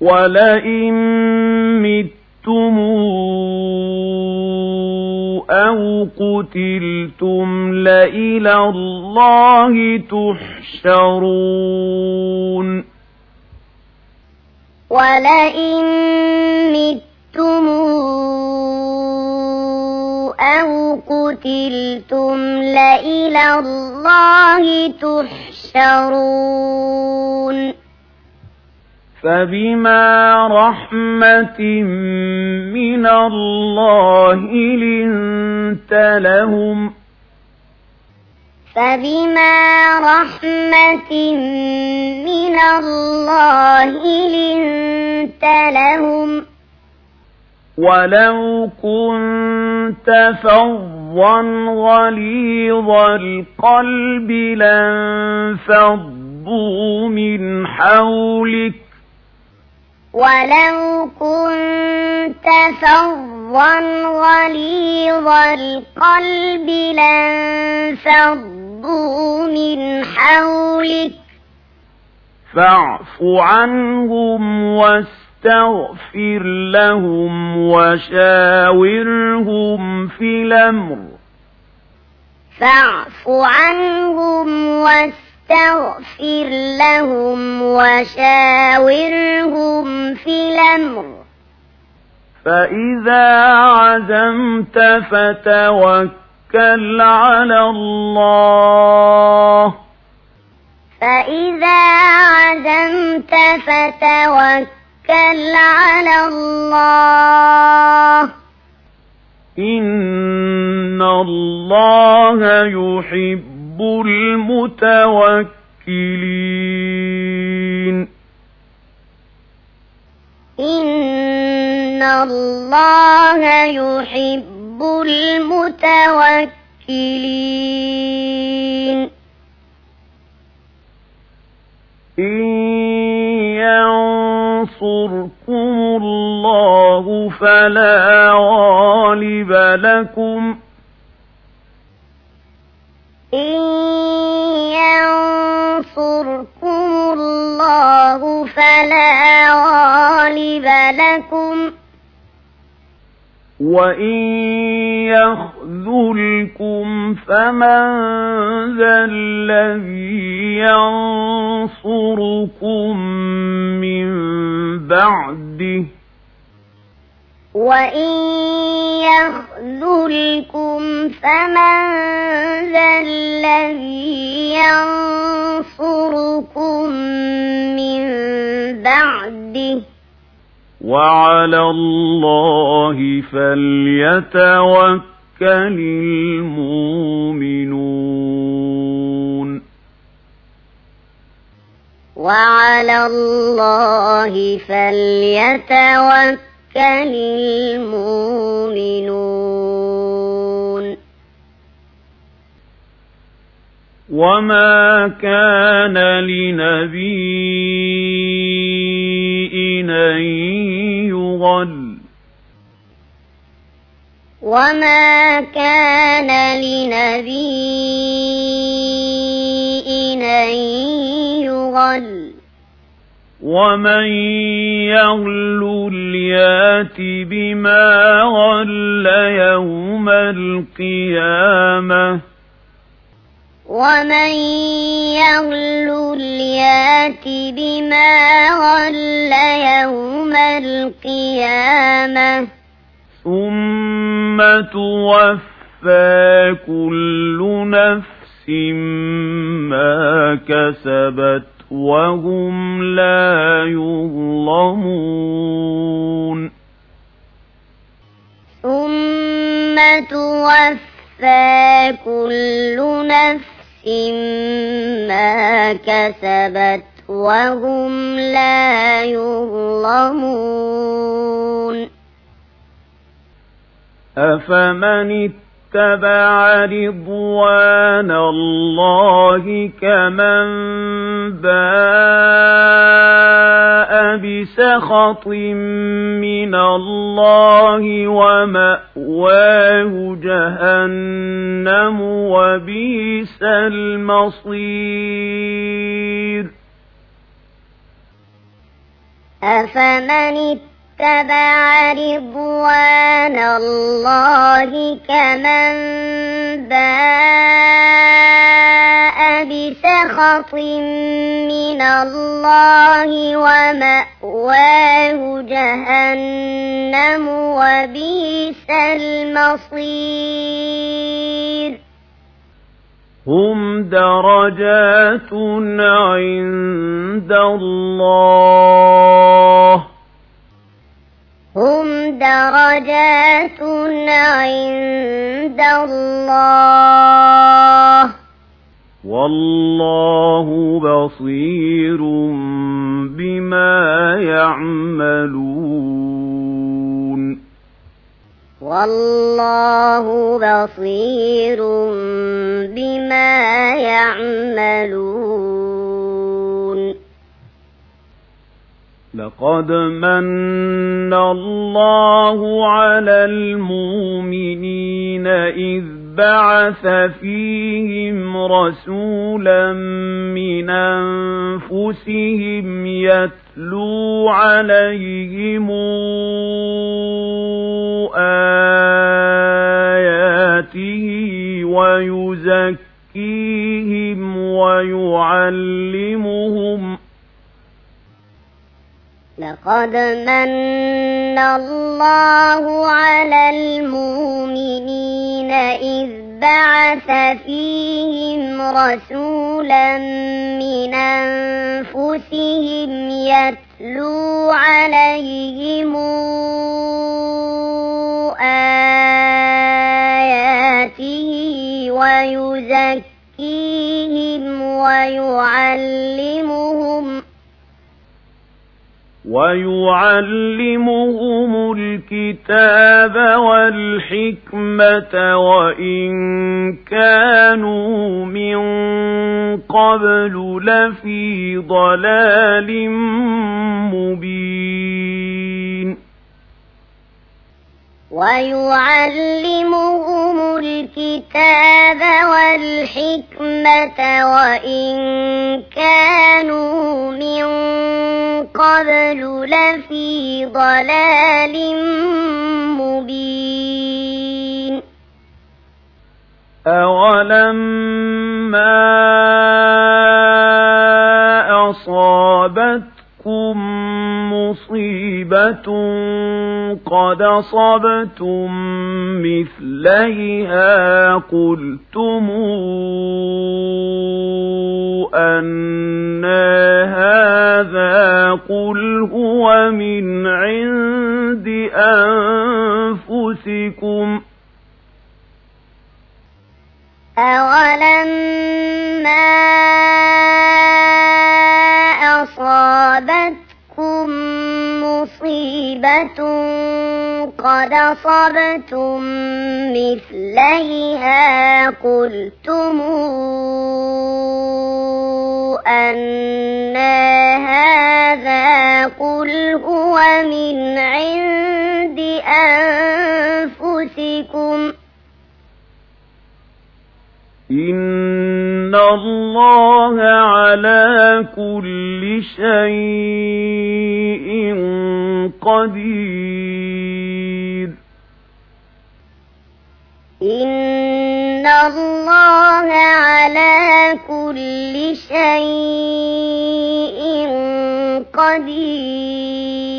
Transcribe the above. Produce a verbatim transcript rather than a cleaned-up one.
ولئن متم أو قتلتم لإلى الله تحشرون ولئن متم أو قتلتم لإلى الله تحشرون فبما رحمة من الله لنت لهم فبما رحمة من الله لنت لهم ولو كنت فظا غليظ القلب لانفضوا من حولك ولو كنت فظا غليظ القلب لانفضوا من حولك فاعف عنهم واستغفر لهم وشاورهم في الأمر فاعف عنهم واستغفر استغفر لهم وشاورهم في الأمر فإذا عزمت فتوكل على الله فإذا عزمت فتوكل على الله إن الله يحب المتوكلين إن الله يحب المتوكلين إن ينصركم الله فلا غالب لكم إن ينصركم الله فلا غالب لكم وإن يخذلكم فمن ذا الذي ينصركم من بعده وإن يخذلكم فمن ذا الذي ينصركم من بعده وعلى الله فليتوكل المؤمنون وعلى الله فليتوكل المؤمنون وما كان لنبي أن يغل وما كان لنبي أن يغل ومن يغل يات بما غل يوم القيامة ومن يغل يات بما غل يوم القيامة ثم توفى كل نفس ما كسبت وهم لا يظلمون ثم توفى كل نفس ما كسبت وهم لا يظلمون أفمن اتبع رضوان الله كمن باء بسخط من الله ومأواه جهنم وبئس المصير أفمن اتبع رضوان الله كمن باء بسخط من الله ومأواه جهنم وبئس المصير هم درجات عند الله هم درجات عند الله والله بصير بما يعملون والله بصير بما يعملون لقد من الله على المؤمنين إذ بعث فيهم رسولا من أنفسهم يتلو عليهم آياته ويزكيهم ويعلمهم لقد من الله على المؤمنين إذ بعث فيهم رسولا من أنفسهم يتلو عليهم آياته ويزكيهم ويعلمهم ويعلمهم الكتاب والحكمة وإن كانوا من قبل لفي ضلال مبين ويعلمهم الكتاب والحكمة وإن كانوا من قبل لفي ضلال مبين أولما أصابتكم مصيبة قد أصبتم مثليها قلتم أن هذا قل هو من عند أنفسكم أولما أصابتكم مصيبة قد أصبتم مثليها قلتم أن هذا قل هو من عند أنفسكم إن الله على كل شيء قدير إن الله على كل شيء قدير